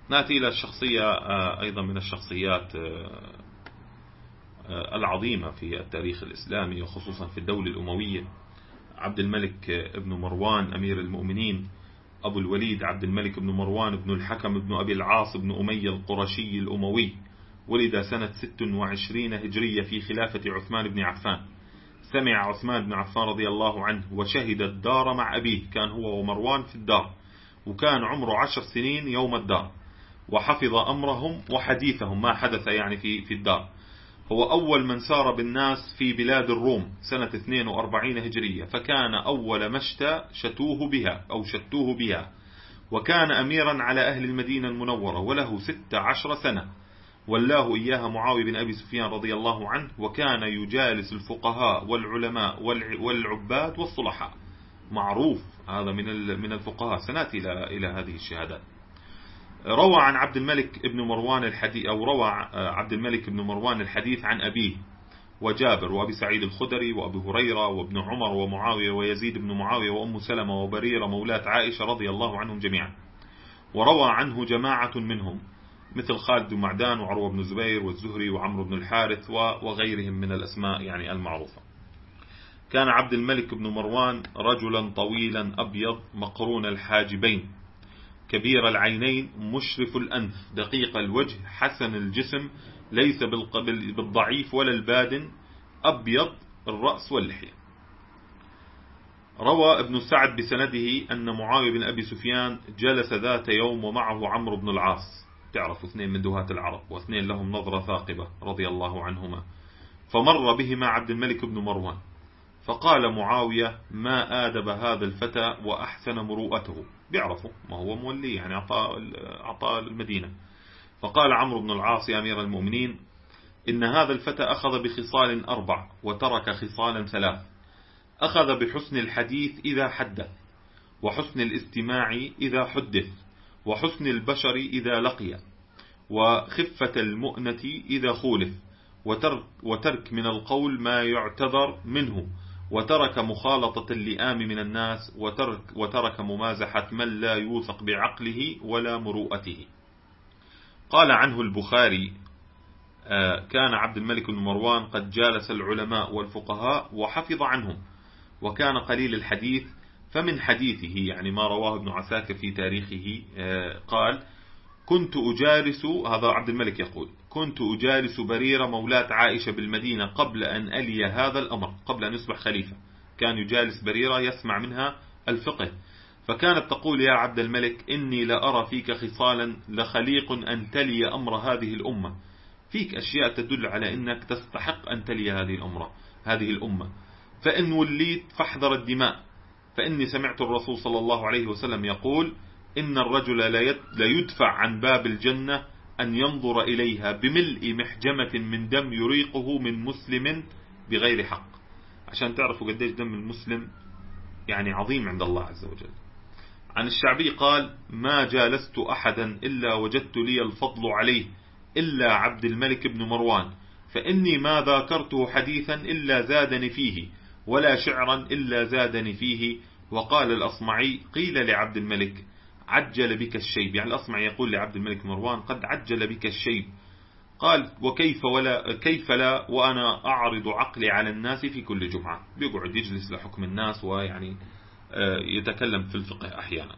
نأتي إلى الشخصية أيضا من الشخصيات العظيمة في التاريخ الإسلامي وخصوصا في الدولة الأموية، عبد الملك ابن مروان أمير المؤمنين أبو الوليد عبد الملك بن مروان بن الحكم بن أبي العاص بن أمية القرشي الأموي. ولد سنة 26 هجرية في خلافة عثمان بن عفان. سمع عثمان بن عفان رضي الله عنه وشهد الدار مع أبيه، كان هو ومروان في الدار، وكان عمره 10 سنين يوم الدار، وحفظ أمرهم وحديثهم ما حدث يعني في الدار. هو أول من سار بالناس في بلاد الروم سنة 42 هجرية، فكان أول مشتى شتوه بها، وكان أميرا على أهل المدينة المنورة وله 16 سنة، ولاه إياها معاوية بن أبي سفيان رضي الله عنه، وكان يجالس الفقهاء والعلماء والعباد والصلحاء، معروف هذا من الفقهاء. سنأتي إلى هذه الشهادات. روى عن عبد الملك بن مروان الحديث، أو روى عبد الملك بن مروان الحديث عن أبيه وجابر وأبي سعيد الخدري وأبي هريرة وابن عمر ومعاوية ويزيد بن معاوية وأم سلمة وبريرة مولاة عائشة رضي الله عنهم جميعا. وروى عنه جماعة منهم مثل خالد بن معدان وعروة بن الزبير والزهري وعمرو بن الحارث وغيرهم من الأسماء يعني المعروفة. كان عبد الملك بن مروان رجلا طويلا أبيض مقرون الحاجبين، كبير العينين، مشرف الأنف، دقيق الوجه، حسن الجسم، ليس بالضعيف ولا البادن، أبيض الرأس واللحية. روى ابن سعد بسنده أن معاوية بن أبي سفيان جلس ذات يوم ومعه عمرو بن العاص، تعرفوا اثنين من دهاة العرب واثنين لهم نظرة ثاقبة رضي الله عنهما، فمر بهما عبد الملك بن مروان، فقال معاوية: ما آدب هذا الفتى وأحسن مروءته، بيعرفوا ما هو مولي يعني أعطى المدينة. فقال عمرو بن العاص: يا أمير المؤمنين، إن هذا الفتى أخذ بخصال 4 وترك خصالا 3. أخذ بحسن الحديث إذا حدث، وحسن الاستماع إذا حدث، وحسن البشر إذا لقي، وخفة المؤنة إذا خولف، وترك من القول ما يعتذر منه، وترك مخالطة اللئام من الناس، وترك ممازحة من لا يوثق بعقله ولا مروءته. قال عنه البخاري: كان عبد الملك بن مروان قد جالس العلماء والفقهاء وحفظ عنهم، وكان قليل الحديث، فمن حديثه يعني ما رواه ابن عساكر في تاريخه قال: كنت أجالس، هذا عبد الملك يقول، كنت أجالس بريرة مولاة عائشة بالمدينة قبل أن ألي هذا الأمر، قبل أن يصبح خليفة، كان يجالس بريرة يسمع منها الفقه، فكانت تقول: يا عبد الملك، إني لأرى فيك خصالا لخليق أن تلي أمر هذه الأمة، فيك أشياء تدل على أنك تستحق أن تلي هذه الأمة، فإن وليت فاحذر الدماء، فإني سمعت الرسول صلى الله عليه وسلم يقول: إن الرجل لا يدفع عن باب الجنة أن ينظر إليها بملء محجمة من دم يريقه من مسلم بغير حق. عشان تعرفوا قديش دم المسلم يعني عظيم عند الله عز وجل. عن الشعبي قال: ما جالست أحدا إلا وجدت لي الفضل عليه إلا عبد الملك بن مروان، فإني ما ذاكرته حديثا إلا زادني فيه، ولا شعرا إلا زادني فيه. وقال الأصمعي: قيل لعبد الملك: عجل بك الشيب، يعني الأصمعي يقول لعبد الملك مروان: قد عجل بك الشيب. قال: كيف لا وأنا أعرض عقلي على الناس في كل جمعة، بيقعد يجلس لحكم الناس ويعني يتكلم في الفقه أحيانا.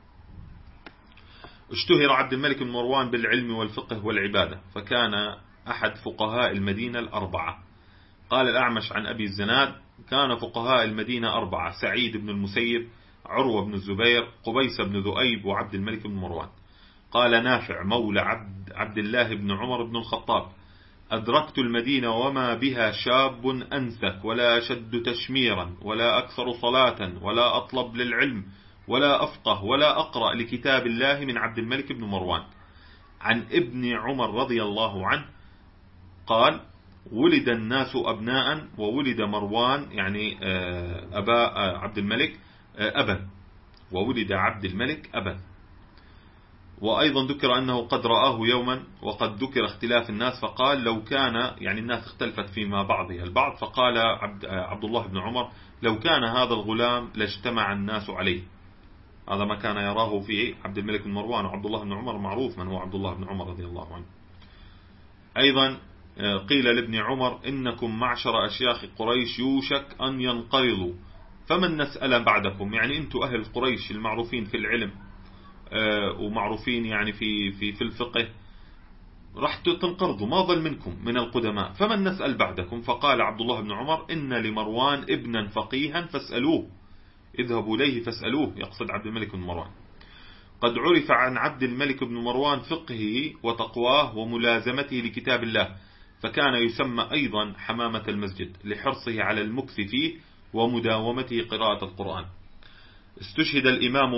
اشتهر عبد الملك بن مروان بالعلم والفقه والعبادة، فكان أحد فقهاء المدينة 4. قال الأعمش عن أبي الزناد: كان فقهاء المدينة 4: سعيد بن المسيب، عروة بن الزبير، قبيس بن ذؤيب، وعبد الملك بن مروان. قال نافع مولى عبد الله بن عمر بن الخطاب: أدركت المدينة وما بها شاب أنسك ولا أشد تشميرا ولا أكثر صلاة ولا أطلب للعلم ولا أفقه ولا أقرأ لكتاب الله من عبد الملك بن مروان. عن ابن عمر رضي الله عنه قال: ولد الناس أبناء وولد مروان يعني أبا عبد الملك أبا، وولد عبد الملك أبا. وأيضا ذكر أنه قد رآه يوما، وقد ذكر اختلاف الناس، فقال: لو كان يعني الناس اختلفت فيما بعضها البعض، فقال عبد الله بن عمر: لو كان هذا الغلام لاجتمع الناس عليه. هذا ما كان يراه في عبد الملك بن مروان. وعبد الله بن عمر معروف من هو عبد الله بن عمر رضي الله عنه. أيضا قيل لابن عمر: إنكم معشر أشياخ قريش يوشك أن ينقرضوا فمن نسأل بعدكم. يعني أنتم أهل قريش المعروفين في العلم ومعروفين يعني في الفقه، راح تنقرضوا، ما ظل منكم من القدماء، فمن نسأل بعدكم. فقال عبد الله بن عمر: إن لمروان ابنا فقيها فاسألوه، اذهبوا إليه فاسألوه، يقصد عبد الملك بن مروان. قد عرف عن عبد الملك بن مروان فقهه وتقواه وملازمته لكتاب الله، فكان يسمى أيضا حمامة المسجد لحرصه على المكث فيه ومداومته قراءة القرآن. استشهد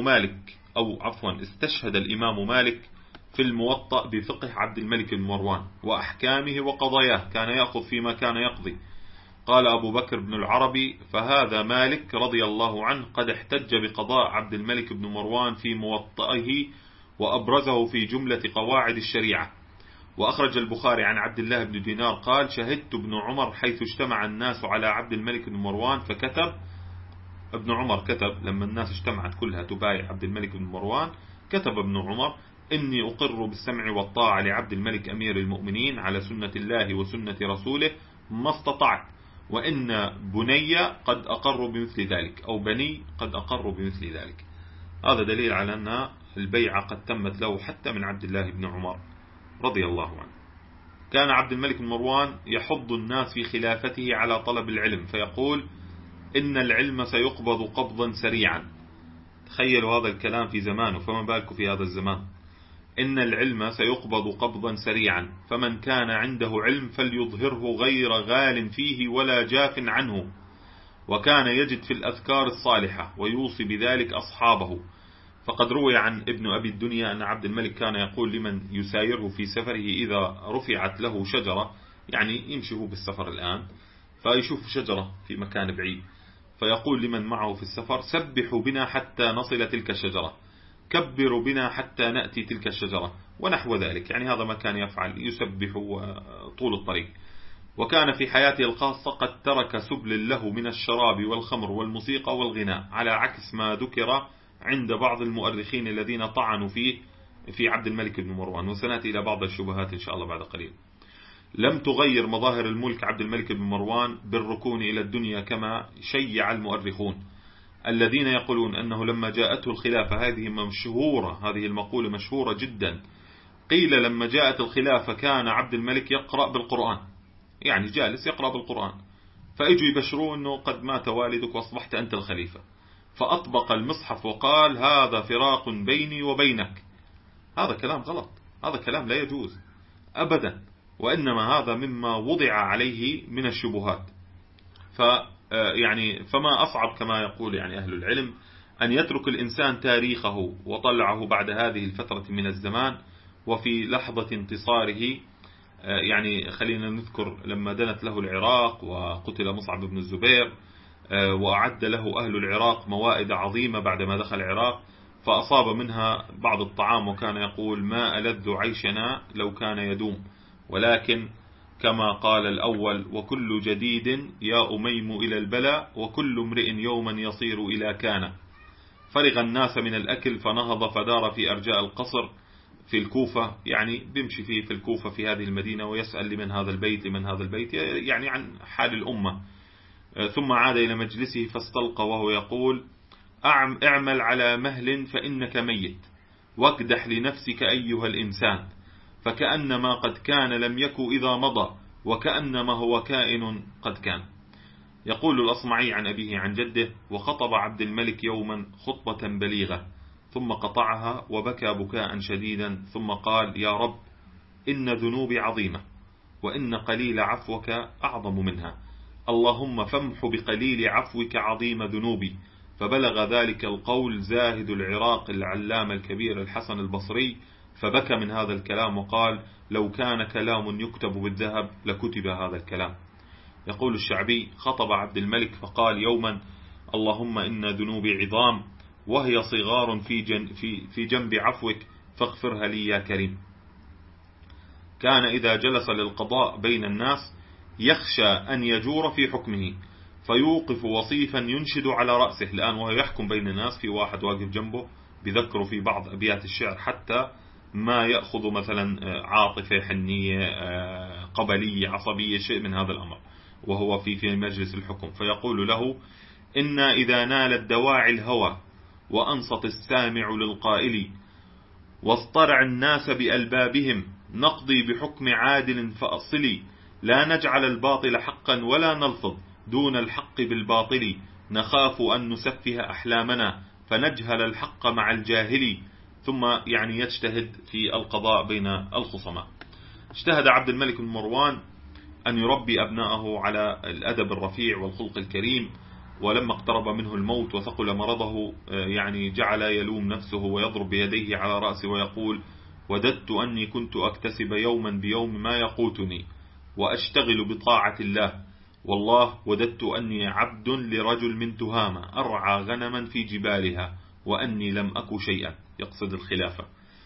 الإمام مالك في الموطأ بفقه عبد الملك بن مروان وأحكامه وقضاياه، كان يأخذ فيما كان يقضي. قال أبو بكر بن العربي: فهذا مالك رضي الله عنه قد احتج بقضاء عبد الملك بن مروان في موطئه وأبرزه في جملة قواعد الشريعة. وأخرج البخاري عن عبد الله بن دينار قال: شهدت ابن عمر حيث اجتمع الناس على عبد الملك بن مروان فكتب. ابن عمر كتب لما الناس اجتمعت كلها تبايع عبد الملك بن مروان، كتب ابن عمر: إني أقر بالسمع والطاعة لعبد الملك أمير المؤمنين على سنة الله وسنة رسوله ما استطعت، وإن بني قد أقر بمثل ذلك، أو بني قد أقر بمثل ذلك. هذا دليل على أن البيعة قد تمت له حتى من عبد الله بن عمر رضي الله عنه. كان عبد الملك بن مروان يحض الناس في خلافته على طلب العلم، فيقول: إن العلم سيقبض قبضا سريعا. تخيلوا هذا الكلام في زمانه، فما بالكم في هذا الزمان. إن العلم سيقبض قبضا سريعا، فمن كان عنده علم فليظهره غير غال فيه ولا جاف عنه. وكان يجد في الأذكار الصالحة ويوصي بذلك أصحابه. فقد روي عن ابن أبي الدنيا أن عبد الملك كان يقول لمن يسايره في سفره إذا رفعت له شجرة، يعني يمشي هو بالسفر الآن فيشوف شجرة في مكان بعيد، فيقول لمن معه في السفر: سبحوا بنا حتى نصل تلك الشجرة، كبروا بنا حتى نأتي تلك الشجرة، ونحو ذلك. يعني هذا ما كان يفعل، يسبح طول الطريق. وكان في حياته الخاصة قد ترك سبل له من الشراب والخمر والموسيقى والغناء، على عكس ما ذكر عند بعض المؤرخين الذين طعنوا فيه في عبد الملك بن مروان، وسنأتي إلى بعض الشبهات إن شاء الله بعد قليل. لم تغير مظاهر الملك عبد الملك بن مروان بالركون إلى الدنيا كما شيع المؤرخون الذين يقولون أنه لما جاءته الخلافة، هذه المقولة مشهورة جدا. قيل لما جاءت الخلافة كان عبد الملك يقرأ بالقرآن، يعني جالس يقرأ بالقرآن، فأجوا يبشروا أنه قد مات والدك وأصبحت أنت الخليفة، فأطبق المصحف وقال: هذا فراق بيني وبينك. هذا كلام غلط، هذا كلام لا يجوز أبدا، وإنما هذا مما وضع عليه من الشبهات. فما أصعب كما يقول يعني أهل العلم أن يترك الإنسان تاريخه وطلعه بعد هذه الفترة من الزمان وفي لحظة انتصاره. يعني خلينا نذكر لما دنت له العراق وقتل مصعب بن الزبير، وأعد له أهل العراق موائد عظيمة بعدما دخل العراق، فأصاب منها بعض الطعام، وكان يقول: ما ألذ عيشنا لو كان يدوم، ولكن كما قال الأول: وكل جديد يا أميم إلى البلاء، وكل امرئ يوما يصير إلى كان. فرغ الناس من الأكل فنهض فدار في أرجاء القصر في الكوفة، يعني بيمشي في الكوفة في هذه المدينة ويسأل لمن هذا البيت يعني عن حال الأمة. ثم عاد إلى مجلسه فاستلقى وهو يقول: اعمل على مهل فإنك ميت، واكدح لنفسك أيها الإنسان، فكأنما قد كان لم يكن إذا مضى، وكأنما هو كائن قد كان. يقول الأصمعي عن أبيه عن جده: وخطب عبد الملك يوما خطبة بليغة ثم قطعها وبكى بكاء شديدا، ثم قال: يا رب، إن ذنوبي عظيمة، وإن قليل عفوك أعظم منها، اللهم فامح بقليل عفوك عظيم ذنوبي. فبلغ ذلك القول زاهد العراق العلامة الكبير الحسن البصري، فبكى من هذا الكلام وقال: لو كان كلام يكتب بالذهب لكتب هذا الكلام. يقول الشعبي: خطب عبد الملك فقال يوما: اللهم إن ذنوبي عظام، وهي صغار في جنب عفوك، فاغفرها لي يا كريم. كان إذا جلس للقضاء بين الناس يخشى أن يجور في حكمه، فيوقف وصيفا ينشد على رأسه. الآن وهو يحكم بين الناس، في واحد واقف جنبه بذكره في بعض أبيات الشعر، حتى ما يأخذ مثلا عاطفة، حنية، قبلية، عصبية، شيء من هذا الأمر، وهو في مجلس الحكم. فيقول له: إنا إذا نالت دواعي الهوى وأنصت السامع للقائل، واصطرع الناس بألبابهم، نقضي بحكم عادل فأصلي، لا نجعل الباطل حقا ولا نلفظ دون الحق بالباطل، نخاف أن نسفه أحلامنا فنجهل الحق مع الجاهل. ثم يعني يجتهد في القضاء بين الخصماء. اجتهد عبد الملك بن مروان أن يربي أبناءه على الأدب الرفيع والخلق الكريم، ولما اقترب منه الموت وثقل مرضه يعني جعل يلوم نفسه ويضرب بيديه على رأسه ويقول: وددت أني كنت أكتسب يوما بيوم ما يقوتني وأشتغل بطاعة الله، والله وددت أني عبد لرجل من تهامة أرعى غنما في جبالها وأني لم أك شيئا، يقصد الخلافة.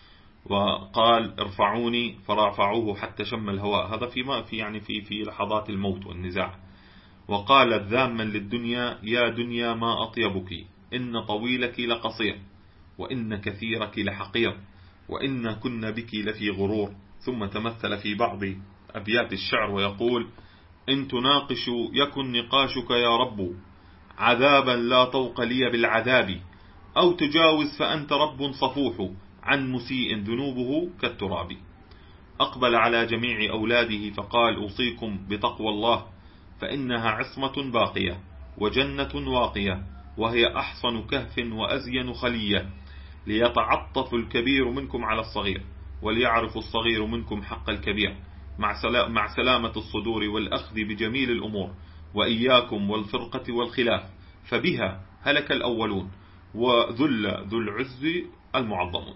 وقال: ارفعوني، فرفعوه حتى شم الهواء. هذا في لحظات الموت والنزاع. وقال ذاما للدنيا: يا دنيا ما أطيبك، إن طويلك لقصير، وإن كثيرك لحقير، وإن كن بك لفي غرور. ثم تمثل في بعض أبيات الشعر ويقول: إن تناقش يكن نقاشك يا رب، عذابا لا طوق لي بالعذاب، أو تجاوز فأنت رب صفوح، عن مسيء ذنوبه كالتراب. أقبل على جميع أولاده فقال: أوصيكم بتقوى الله، فإنها عصمة باقية وجنة واقية، وهي أحصن كهف وأزين خلية، ليتعطف الكبير منكم على الصغير، وليعرف الصغير منكم حق الكبير، مع سلامة الصدور والأخذ بجميل الأمور، وإياكم والفرقة والخلاف، فبها هلك الأولون وذل ذو العز المعظمون.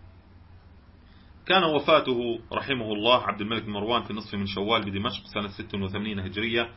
كان وفاته رحمه الله عبد الملك بن مروان في نصف من شوال بدمشق سنة 86 هجرية،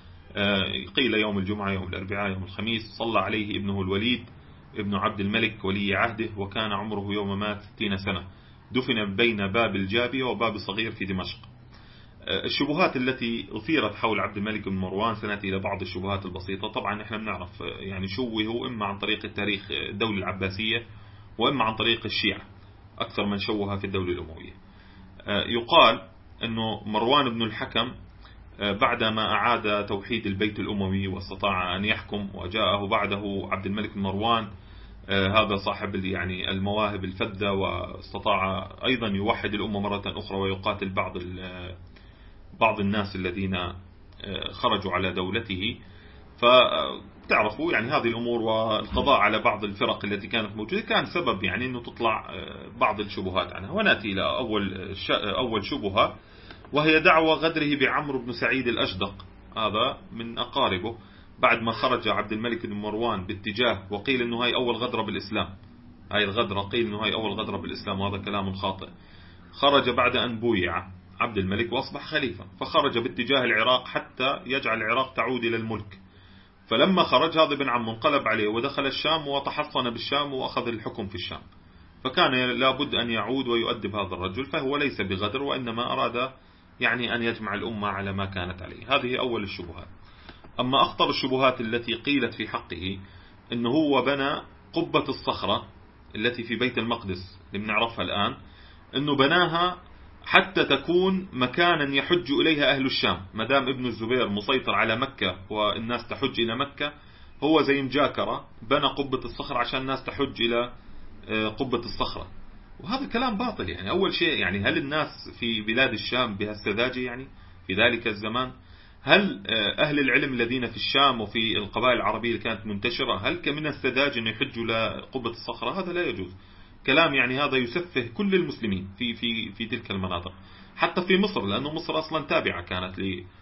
قيل يوم الجمعة، يوم الأربعاء، يوم الخميس. صلى عليه ابنه الوليد ابن عبد الملك ولي عهده، وكان عمره يوم مات 60 سنة. دفن بين باب الجابية وباب صغير في دمشق. الشبهات التي أثيرت حول عبد الملك بن مروان، سنأتي إلى بعض الشبهات البسيطة. طبعا نحن بنعرف يعني شوهوا إما عن طريق التاريخ الدولة العباسية، وإما عن طريق الشيعة، أكثر من شوه في الدولة الأموية. يقال أنه مروان بن الحكم بعدما أعاد توحيد البيت الأموي واستطاع أن يحكم، وجاءه بعده عبد الملك بن مروان، هذا صاحب يعني المواهب الفذة، واستطاع أيضا يوحد الأمة مرة أخرى ويقاتل بعض الناس الذين خرجوا على دولته. فتعرفوا يعني هذه الأمور، والقضاء على بعض الفرق التي كانت موجودة كان سبب يعني أنه تطلع بعض الشبهات عنها. ونأتي إلى أول شبهة، وهي دعوى غدره بعمرو بن سعيد الأشدق، هذا من أقاربه، بعد ما خرج عبد الملك بن مروان باتجاه، وقيل أنه هاي أول غدرة بالإسلام، هاي الغدرة قيل أنه هاي أول غدرة بالإسلام، وهذا كلام خاطئ. خرج بعد أن بويع عبد الملك وأصبح خليفة، فخرج باتجاه العراق حتى يجعل العراق تعود إلى الملك. فلما خرج هذا ابن عمه انقلب عليه ودخل الشام وتحصن بالشام وأخذ الحكم في الشام، فكان لابد أن يعود ويؤدب هذا الرجل، فهو ليس بغدر، وإنما أراد يعني أن يجمع الأمة على ما كانت عليه. هذه أول الشبهات. أما أخطر الشبهات التي قيلت في حقه، أنه هو بنى قبة الصخرة التي في بيت المقدس اللي بنعرفها الآن، أنه بناها حتى تكون مكانا يحج إليها أهل الشام. مدام ابن الزبير مسيطر على مكة والناس تحج إلى مكة، هو زي مجاكرة بنى قبة الصخرة عشان الناس تحج إلى قبة الصخرة. وهذا كلام باطل. يعني أول شيء، يعني هل الناس في بلاد الشام بهالسذاجة يعني في ذلك الزمان؟ هل أهل العلم الذين في الشام وفي القبائل العربية اللي كانت منتشرة، هل كمن السذاجة أن يحجوا لقبة الصخرة؟ هذا لا يجوز. كلام يعني هذا يسفه كل المسلمين في تلك المناطق، حتى في مصر، لأنه مصر أصلا تابعة كانت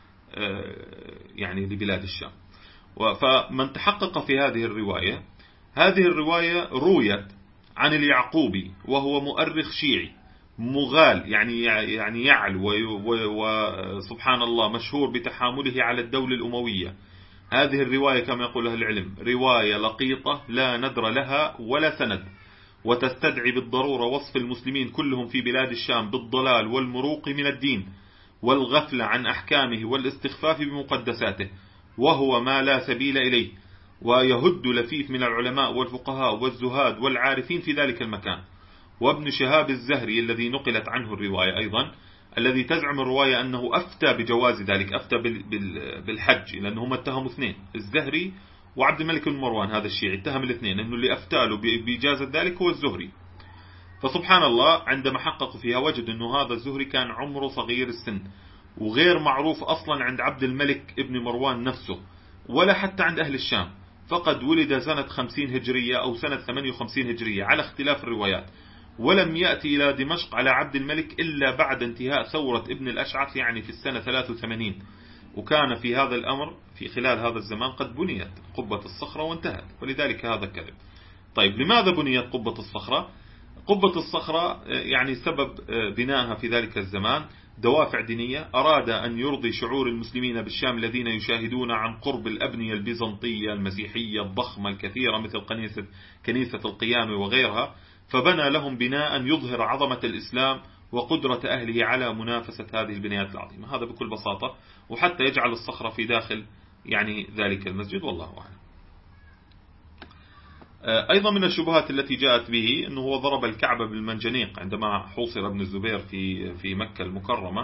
يعني لبلاد الشام. فمن تحقق في هذه الرواية رويت عن اليعقوبي، وهو مؤرخ شيعي مغال، يعني يعلو، وسبحان الله مشهور بتحامله على الدولة الأموية. هذه الرواية كما يقول أهل العلم رواية لقيطة لا ندر لها ولا سند، وتستدعي بالضرورة وصف المسلمين كلهم في بلاد الشام بالضلال والمروق من الدين والغفلة عن أحكامه والاستخفاف بمقدساته. وهو ما لا سبيل إليه، ويهد لفيف من العلماء والفقهاء والزهاد والعارفين في ذلك المكان. وابن شهاب الزهري الذي نقلت عنه الرواية أيضا، الذي تزعم الرواية أنه أفتى بجواز ذلك، أفتى بالحج، لأنه هم اتهموا اثنين، الزهري وعبد الملك بن مروان، هذا الشيعي اتهم الاثنين أنه اللي أفتى له بإجازة ذلك هو الزهري. فسبحان الله عندما حققوا فيها وجدوا أنه هذا الزهري كان عمره صغير السن، وغير معروف أصلا عند عبد الملك ابن مروان نفسه، ولا حتى عند أهل الشام، فقد ولد سنة 50 هجرية أو سنة 58 هجرية على اختلاف الروايات، ولم يأتي إلى دمشق على عبد الملك إلا بعد انتهاء ثورة ابن الأشعث، يعني في السنة 83. وكان في هذا الأمر في خلال هذا الزمان قد بنيت قبة الصخرة وانتهت، ولذلك هذا كذب. طيب لماذا بنيت قبة الصخرة؟ قبة الصخرة يعني سبب بنائها في ذلك الزمان دوافع دينية، أراد أن يرضي شعور المسلمين بالشام الذين يشاهدون عن قرب الأبنية البيزنطية المسيحية الضخمة الكثيرة مثل كنيسة القيامة وغيرها، فبنى لهم بناء يظهر عظمة الإسلام وقدرة أهله على منافسة هذه البنايات العظيمة، هذا بكل بساطة، وحتى يجعل الصخرة في داخل يعني ذلك المسجد، والله أعلم. أيضا من الشبهات التي جاءت به أنه هو ضرب الكعبة بالمنجنيق عندما حوصر ابن الزبير في مكة المكرمة،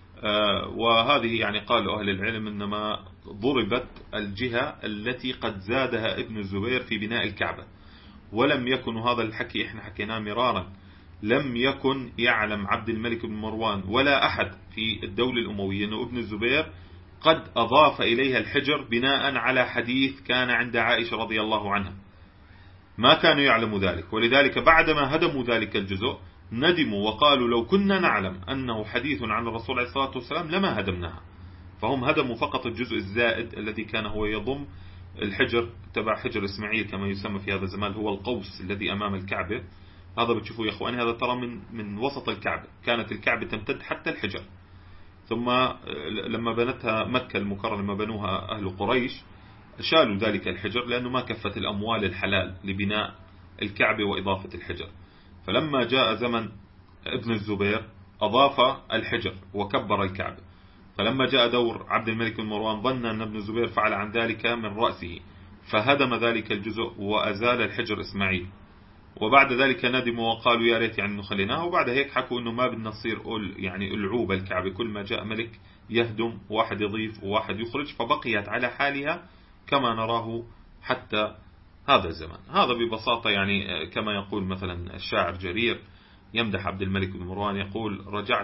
وهذه يعني قالوا أهل العلم إنما ضربت الجهة التي قد زادها ابن الزبير في بناء الكعبة، ولم يكن، هذا الحكي إحنا حكيناه مرارا، لم يكن يعلم عبد الملك بن مروان ولا أحد في الدولة الأموية أنه ابن الزبير قد أضاف إليها الحجر بناء على حديث كان عند عائشة رضي الله عنها، ما كانوا يعلموا ذلك. ولذلك بعدما هدموا ذلك الجزء ندموا وقالوا لو كنا نعلم أنه حديث عن الرسول عليه الصلاة والسلام لما هدمناها. فهم هدموا فقط الجزء الزائد الذي كان هو يضم الحجر تبع حجر إسماعيل كما يسمى في هذا الزمان، هو القوس الذي أمام الكعبة. هذا بتشوفوا يا أخواني، هذا ترى من وسط الكعبة، كانت الكعبة تمتد حتى الحجر. ثم لما بنتها مكة المكرمة، لما بنوها أهل قريش، شالوا ذلك الحجر لأنه ما كفت الأموال الحلال لبناء الكعبة وإضافة الحجر. فلما جاء زمن ابن الزبير أضاف الحجر وكبر الكعبة. فلما جاء دور عبد الملك بن مروان ظن أن ابن الزبير فعل عن ذلك من رأسه، فهدم ذلك الجزء وأزال الحجر إسماعيل. وبعد ذلك ندموا وقالوا يا ريت يعني نخليناه. وبعد هيك حكوا إنه ما بدنا نصير يعني العوبة الكعبة، كل ما جاء ملك يهدم، واحد يضيف وواحد يخرج، فبقيت على حالها كما نراه حتى هذا الزمان. هذا ببساطة يعني كما يقول مثلا الشاعر جرير يمدح عبد الملك بن مروان، يقول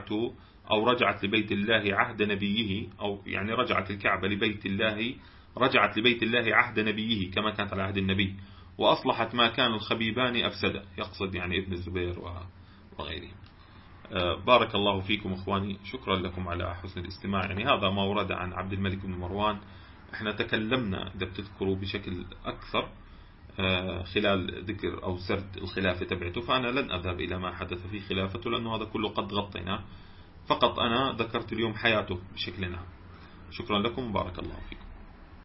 رجعت لبيت الله عهد نبيه، أو يعني رجعت الكعبة لبيت الله، رجعت لبيت الله عهد نبيه كما كانت على عهد النبي، وأصلحت ما كان الخبيبان أفسدا، يقصد يعني ابن الزبير وغيره. بارك الله فيكم إخواني، شكرا لكم على حسن الاستماع. يعني هذا ما ورد عن عبد الملك بن مروان. احنا تكلمنا إذا بتذكروا بشكل أكثر خلال ذكر أو سرد الخلافة تبعته، فأنا لن أذهب إلى ما حدث في خلافته لأنه هذا كله قد غطيناه، فقط أنا ذكرت اليوم حياته بشكل عام. شكرا لكم، بارك الله فيكم.